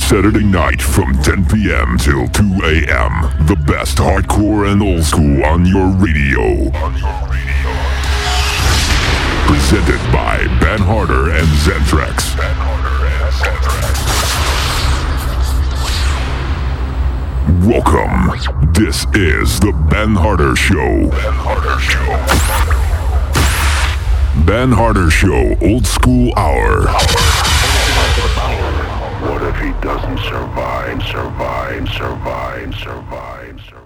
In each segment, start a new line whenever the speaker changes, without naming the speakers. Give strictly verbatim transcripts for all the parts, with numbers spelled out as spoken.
Saturday night from ten p.m. till two a.m. The best hardcore and old school on your radio. Presented by Ben Harder and Zentrax. Welcome. This is the Ben Harder Show. Ben Harder Show. Ben Harder Show, Old School Hour.
What if he doesn't survive, survive, survive, survive, survive?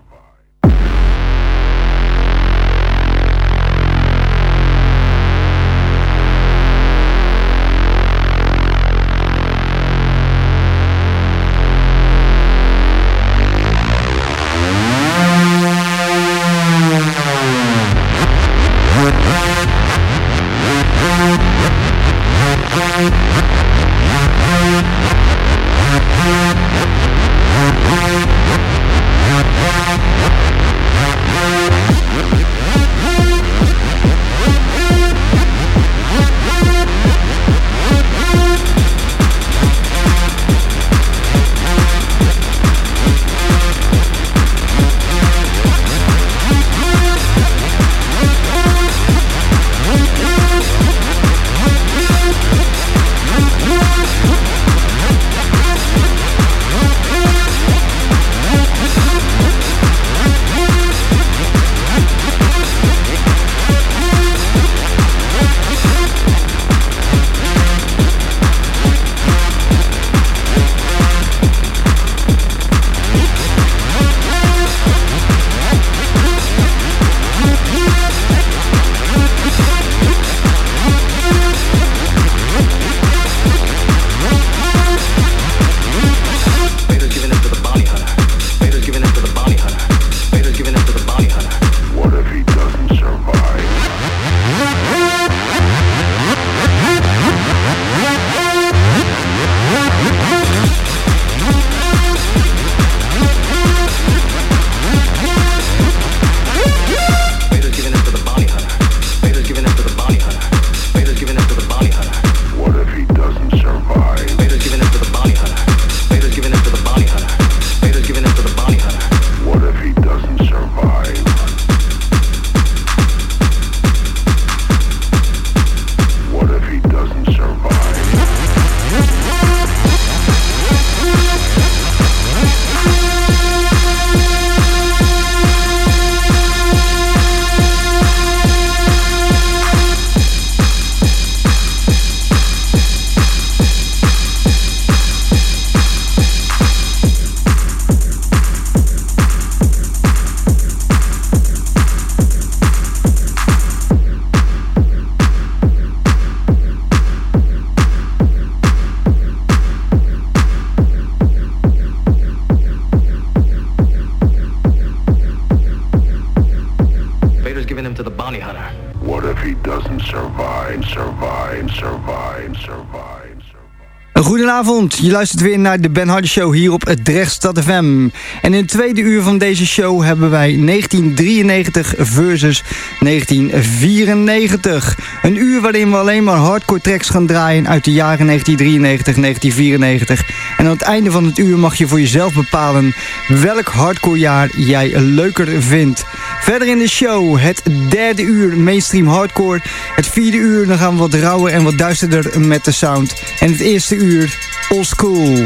Goedenavond, je luistert weer naar de Ben Harder Show hier op het Drechtstad F M. En in het tweede uur van deze show hebben wij negentien drieënnegentig versus negentien vierennegentig. Een uur waarin we alleen maar hardcore tracks gaan draaien uit de jaren negentien drieënnegentig negentien vierennegentig. En aan het einde van het uur mag je voor jezelf bepalen welk hardcore jaar jij leuker vindt. Verder in de show het derde uur mainstream hardcore. Het vierde uur dan gaan we wat rauwer en wat duisterder met de sound. En het eerste uur old school.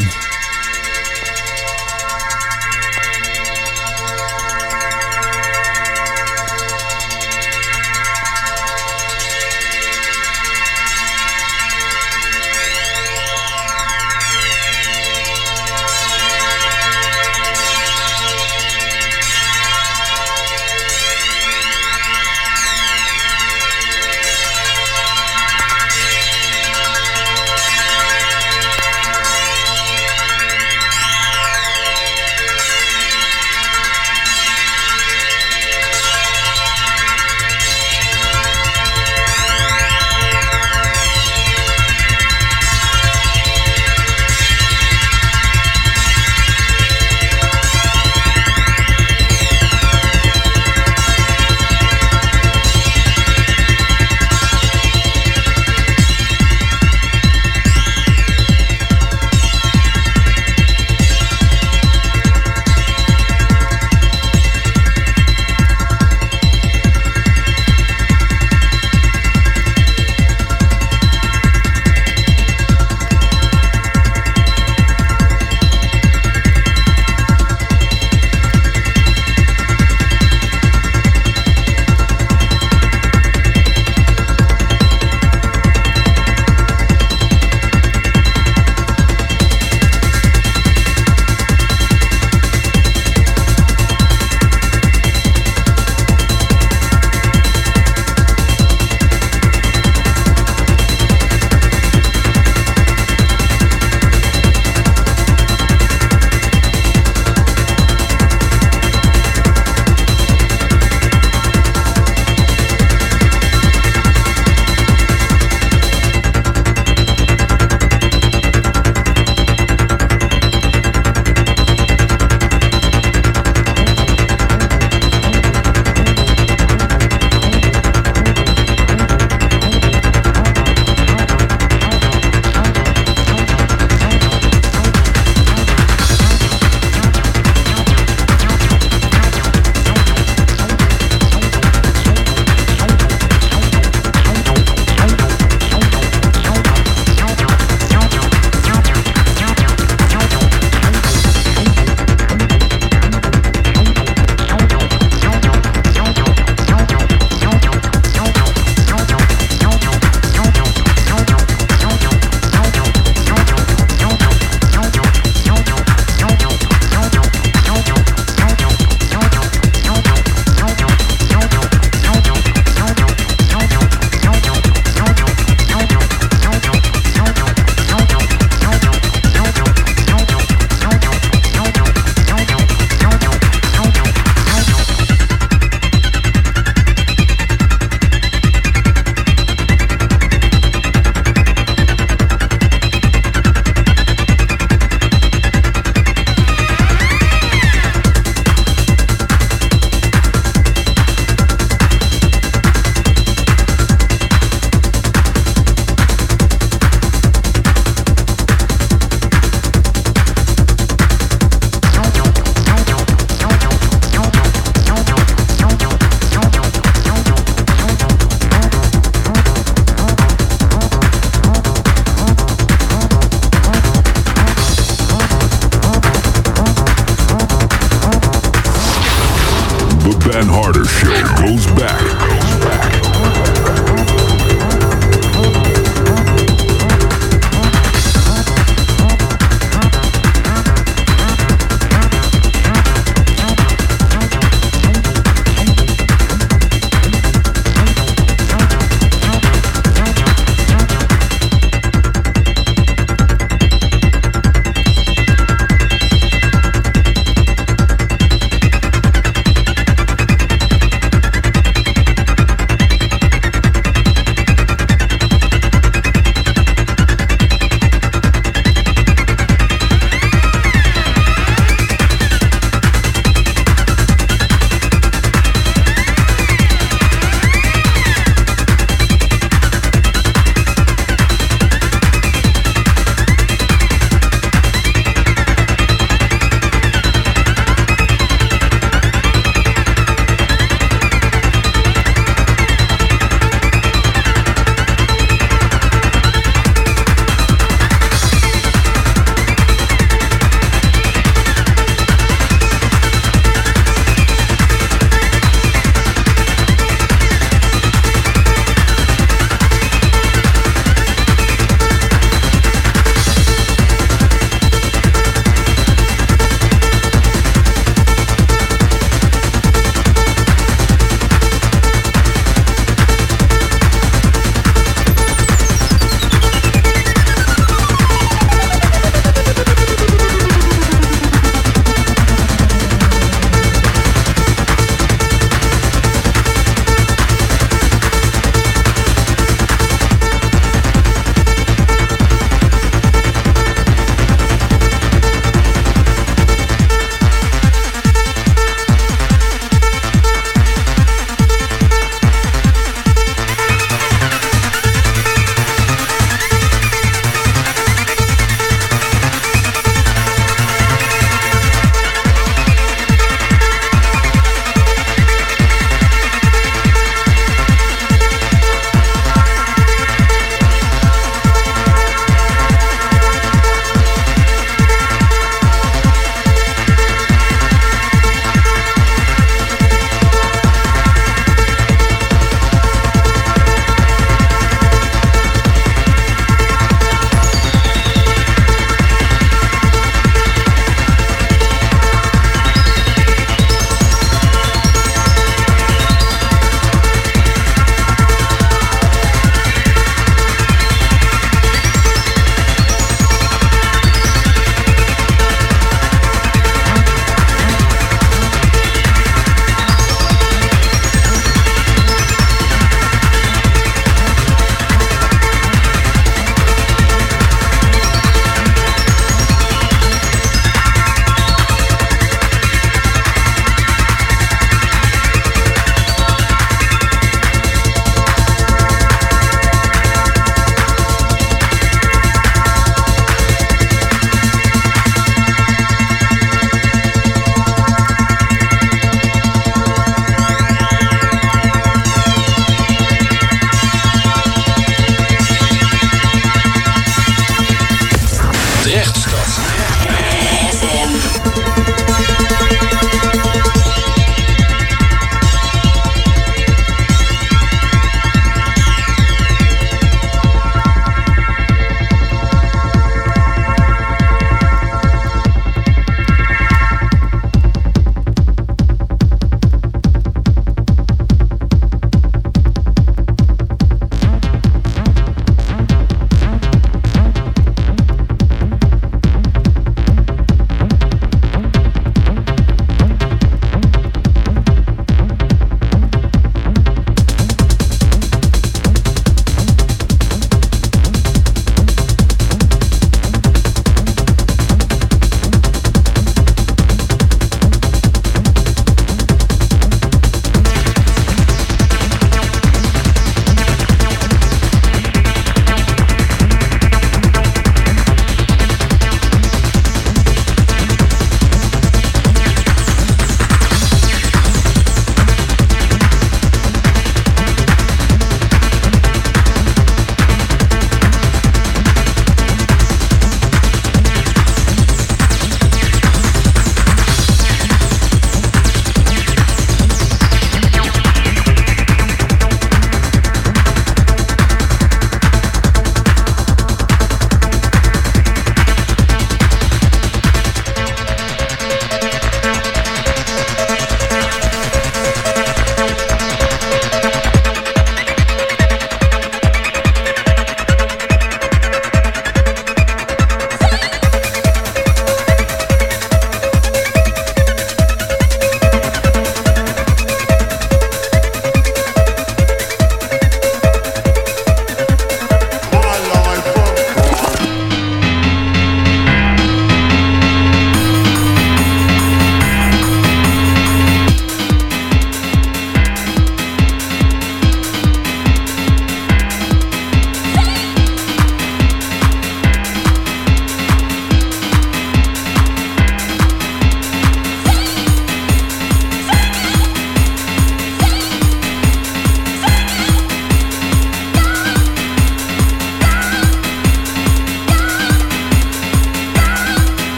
Ben Harder Show goes back. Goes back.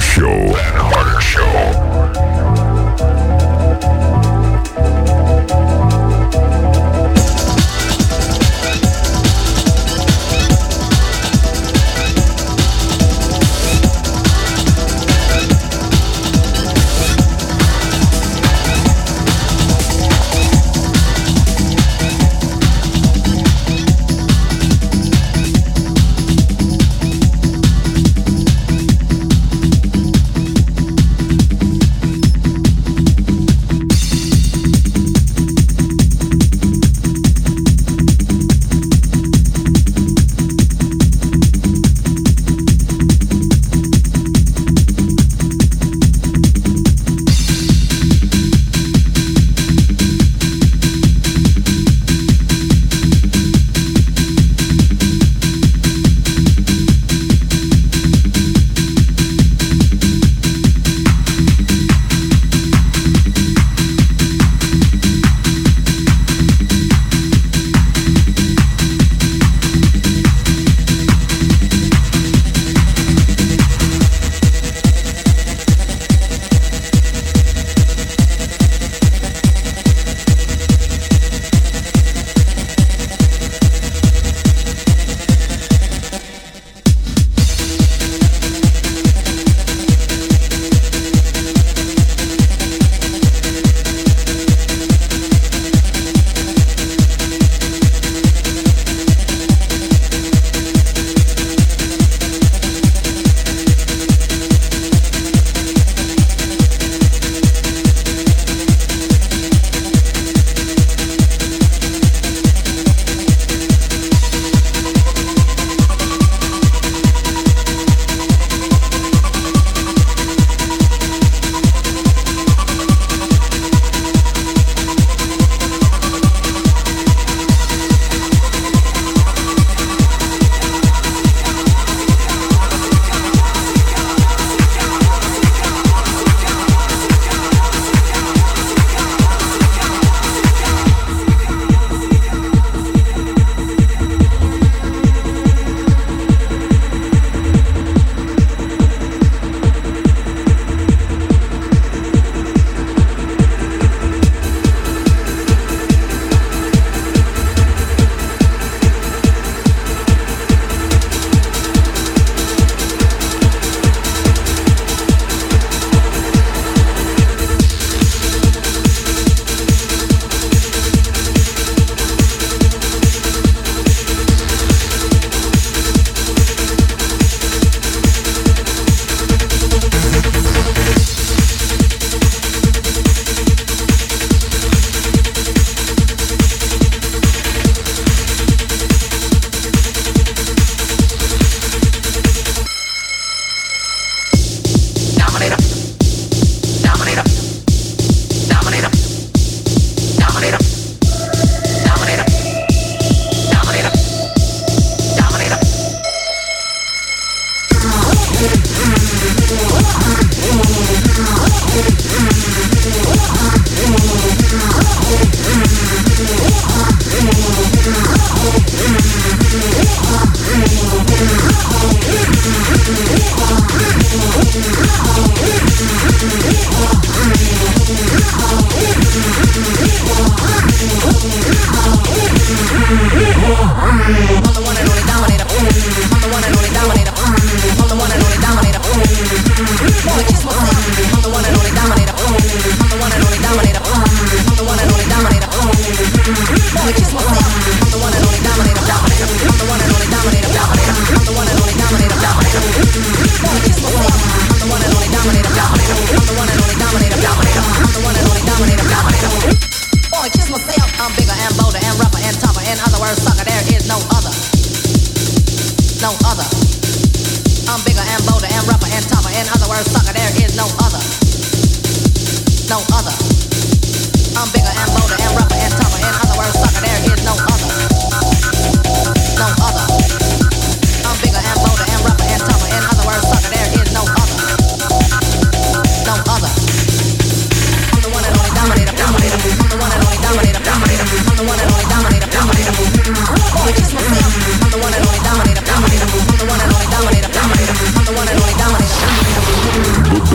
Show. Ben Harder Show.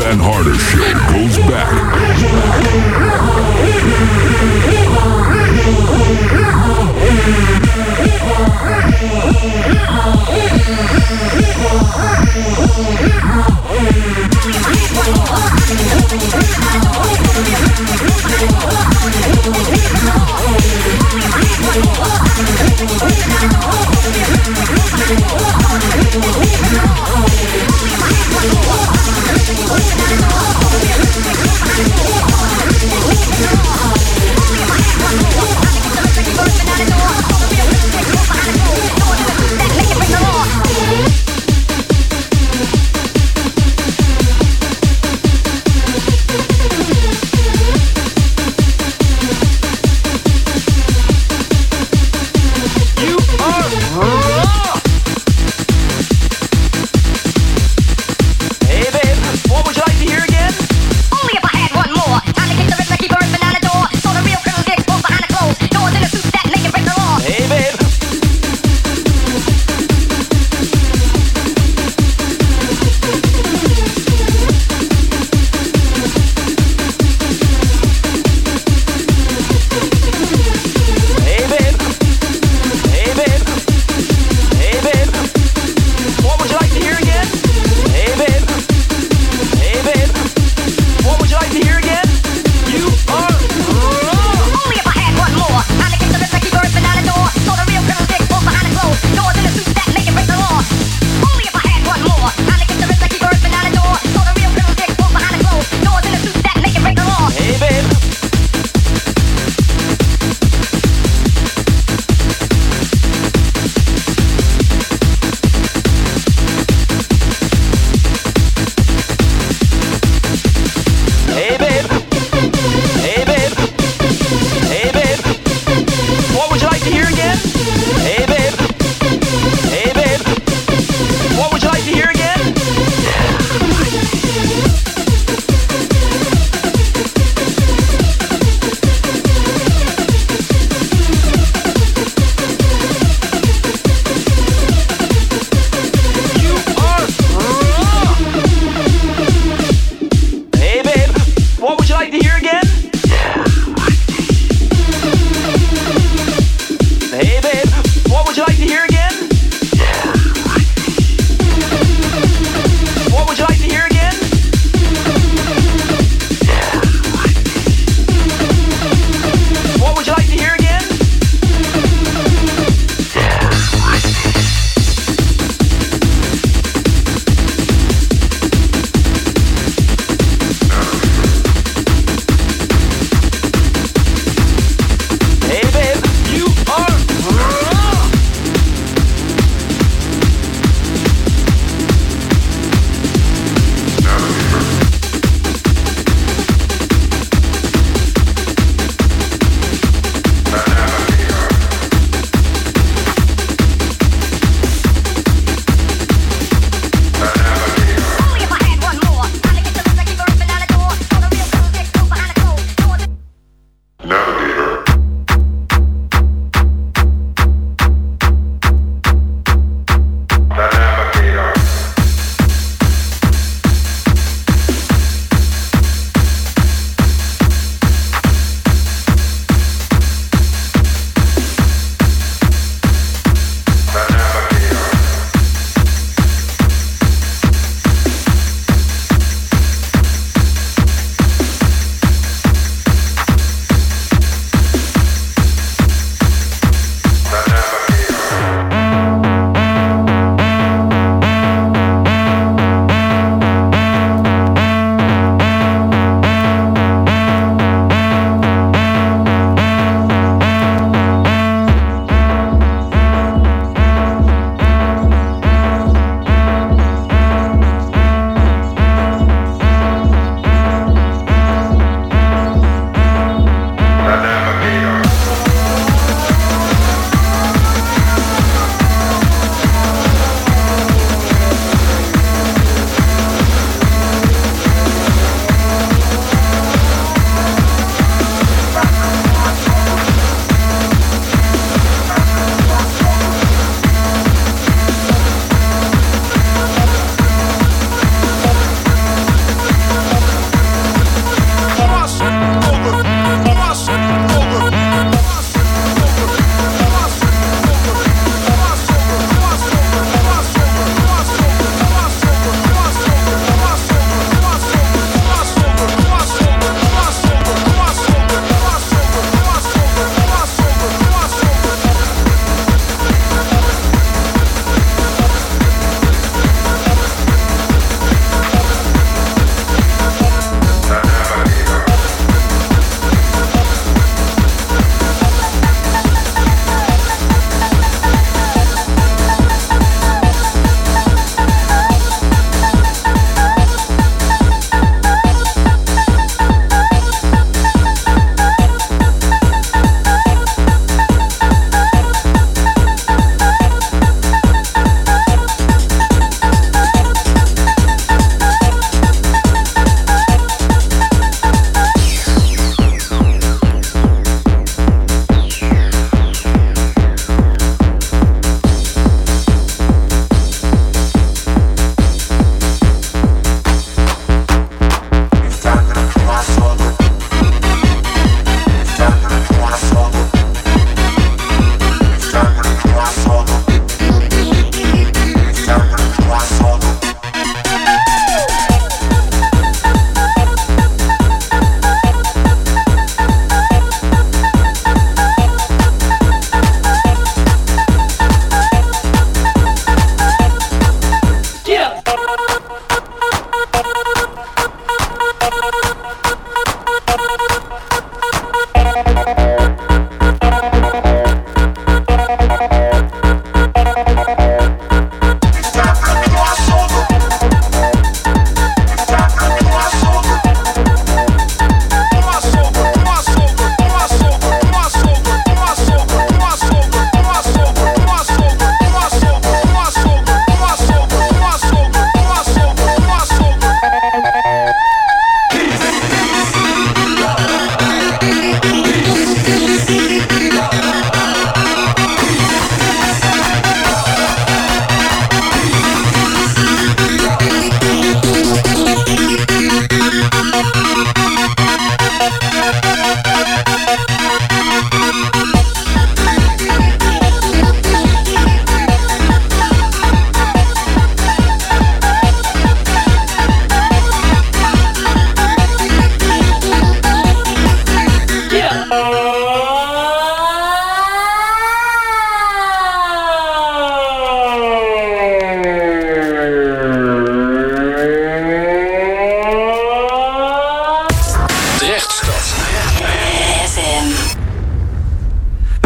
Ben Harder Show goes back.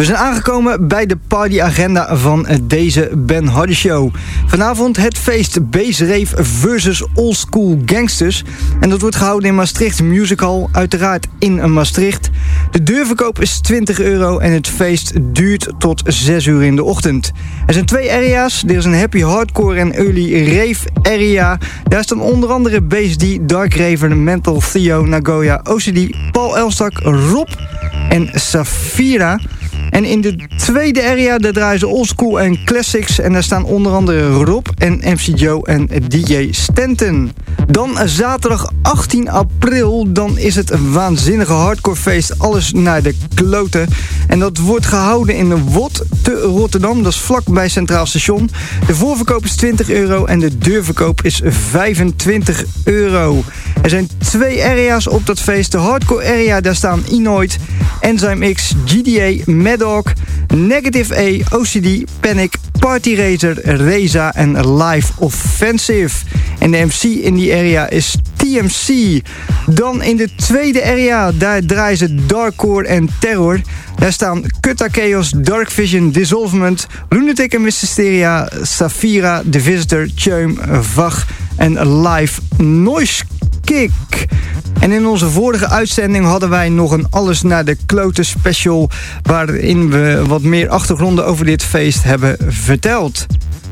zijn aangekomen bij de partyagenda van deze Ben Hardy Show. Vanavond het feest Base Rave versus Old School Gangsters. En dat wordt gehouden in Maastricht Music Hall, uiteraard in Maastricht. De deurverkoop is twintig euro en het feest duurt tot zes uur in de ochtend. Er zijn twee area's. Er is een happy hardcore en early rave area. Daar staan onder andere Base D, Dark Raven, Mental, Theo, Nagoya, O C D, Paul Elstak, Rob en Safira. En in de tweede area daar draaien ze oldschool en classics. En daar staan onder andere Rob en M C Joe en D J Stanton. Dan zaterdag achttien april, dan is het een waanzinnige hardcorefeest. Alles naar de kloten. En dat wordt gehouden in de Wot te Rotterdam. Dat is vlakbij Centraal Station. De voorverkoop is twintig euro en de deurverkoop is vijfentwintig euro. Er zijn twee area's op dat feest. De hardcore area, daar staan Inoid, Enzyme X, G D A, Mad Dog, Negative A, O C D, Panic, Party Racer, Reza en Live Offensive. En de M C in die area is T M C. Dan in de tweede area, daar draaien ze Darkcore en Terror. Daar staan Kutta Chaos, Dark Vision, Dissolvement, Lunatic en Mysteria, Safira, The Visitor, Cheum, Vag en Live Noise Kick. En in onze vorige uitzending hadden wij nog een Alles naar de Kloten special, waarin we wat meer achtergronden over dit feest hebben verteld.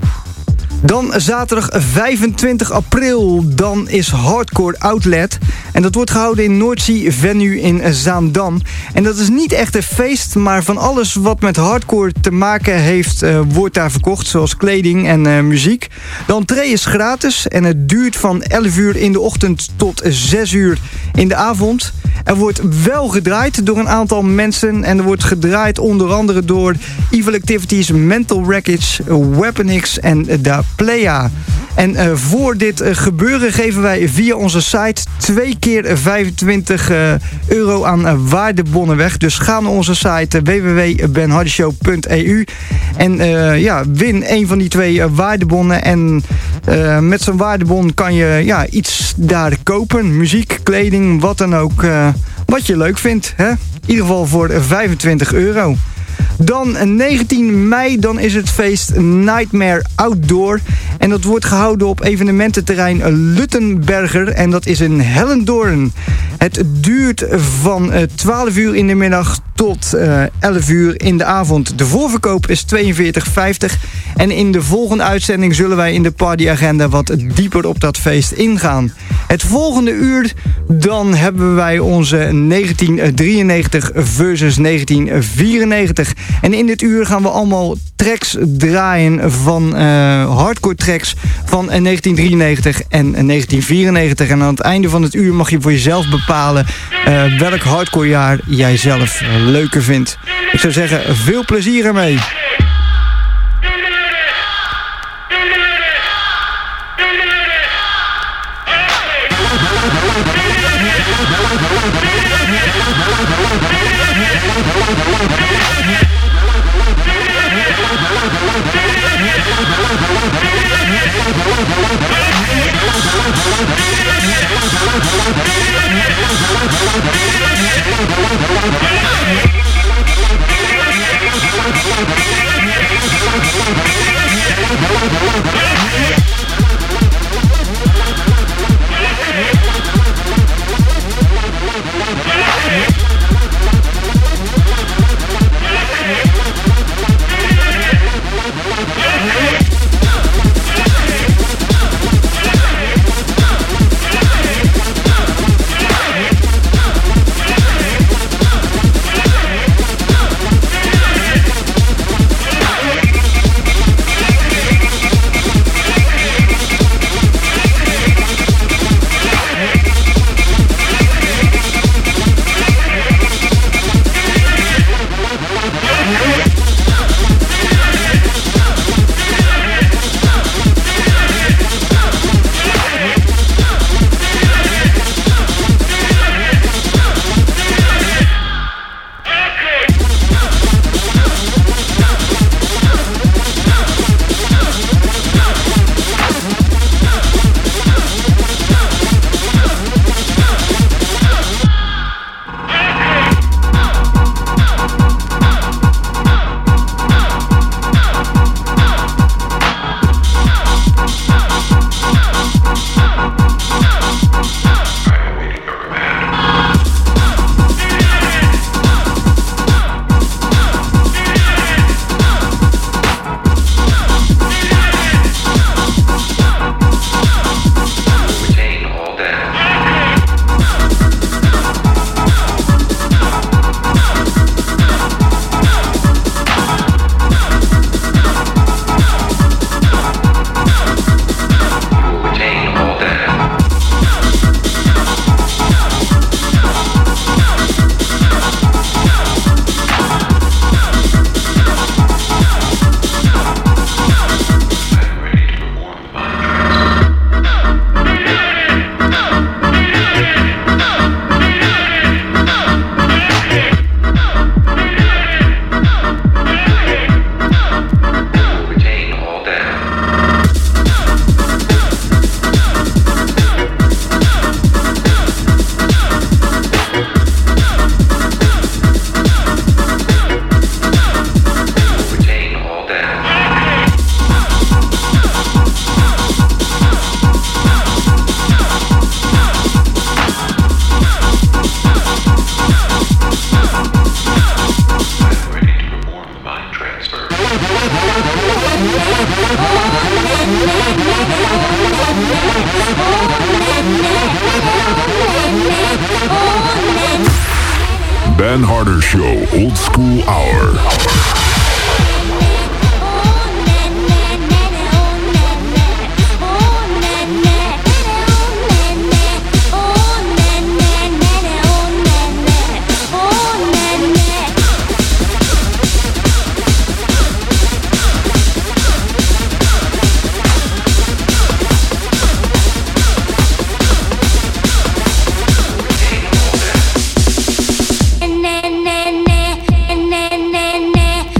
Dan zaterdag vijfentwintig april, dan is Hardcore Outlet. En dat wordt gehouden in Noordzee Venue in Zaandam. En dat is niet echt een feest, maar van alles wat met hardcore te maken heeft, uh, wordt daar verkocht. Zoals kleding en uh, muziek. De entree is gratis en het duurt van elf uur in de ochtend tot zes uur in de avond. Er wordt wel gedraaid door een aantal mensen. En er wordt gedraaid onder andere door Evil Activities, Mental Wreckage, Weapon X en Da Playa. En uh, voor dit uh, gebeuren geven wij via onze site twee keer vijfentwintig euro aan uh, waardebonnen weg. Dus ga naar onze site uh, w w w punt ben hardy show punt e u en uh, ja, win een van die twee uh, waardebonnen. En uh, met zo'n waardebon kan je ja, iets daar kopen. Muziek, kleding, wat dan ook. Uh, wat je leuk vindt. Hè? In ieder geval voor vijfentwintig euro. Dan negentien mei, dan is het feest Nightmare Outdoor. En dat wordt gehouden op evenemententerrein Luttenberger. En dat is in Hellendoorn. Het duurt van twaalf uur in de middag tot uh, elf uur in de avond. De voorverkoop is tweeënveertig vijftig. En in de volgende uitzending zullen wij in de partyagenda wat dieper op dat feest ingaan. Het volgende uur, dan hebben wij onze negentien drieënnegentig versus negentien vierennegentig. En in dit uur gaan we allemaal tracks draaien van uh, hardcore tracks van uh, negentien drieënnegentig en negentien vierennegentig. En aan het einde van het uur mag je voor jezelf bepalen uh, welk hardcore jaar jij zelf uh, leuker vindt. Ik zou zeggen, veel plezier ermee.
Ben Harder Show Old School Hour.
Na na na na na na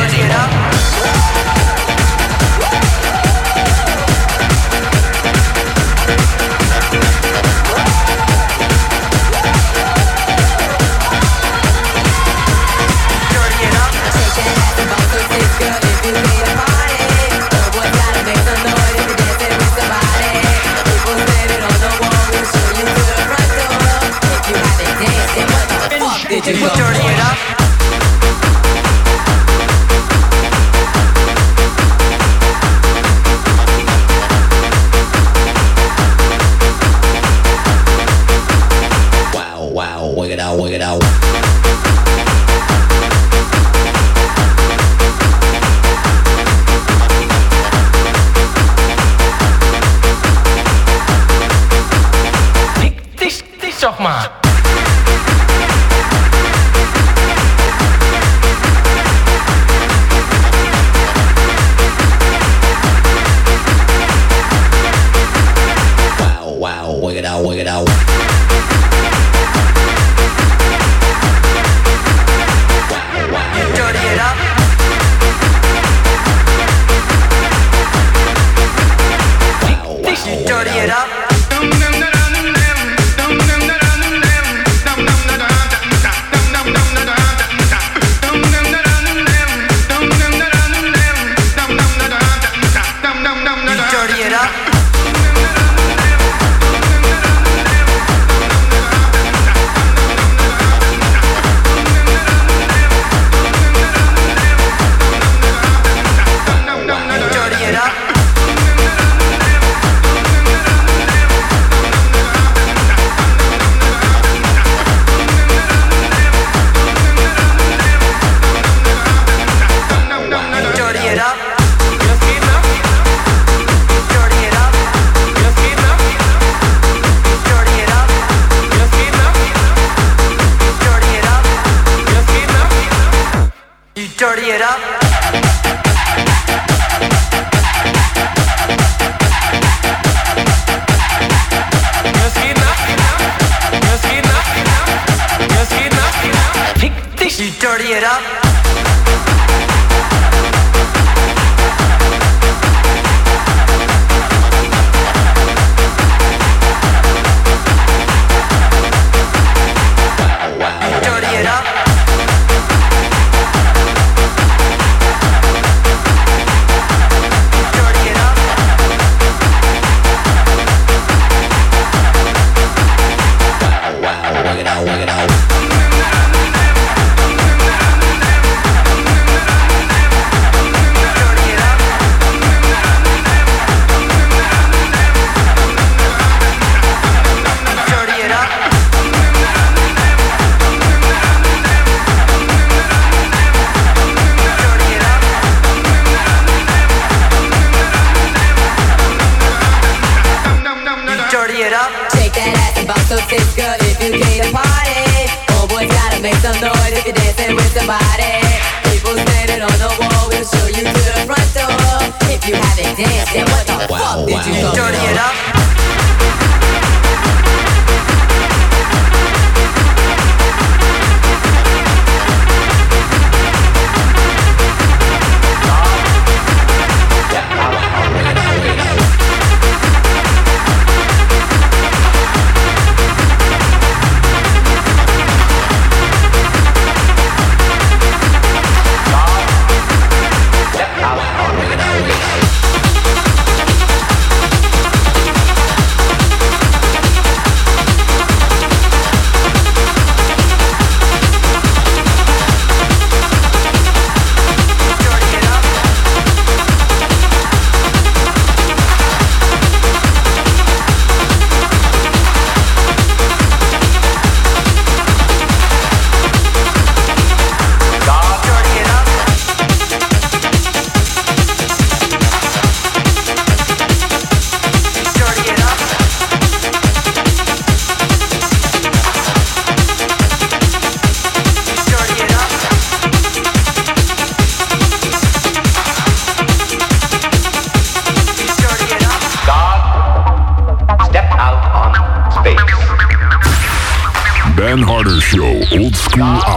Ben Harder Show, Old School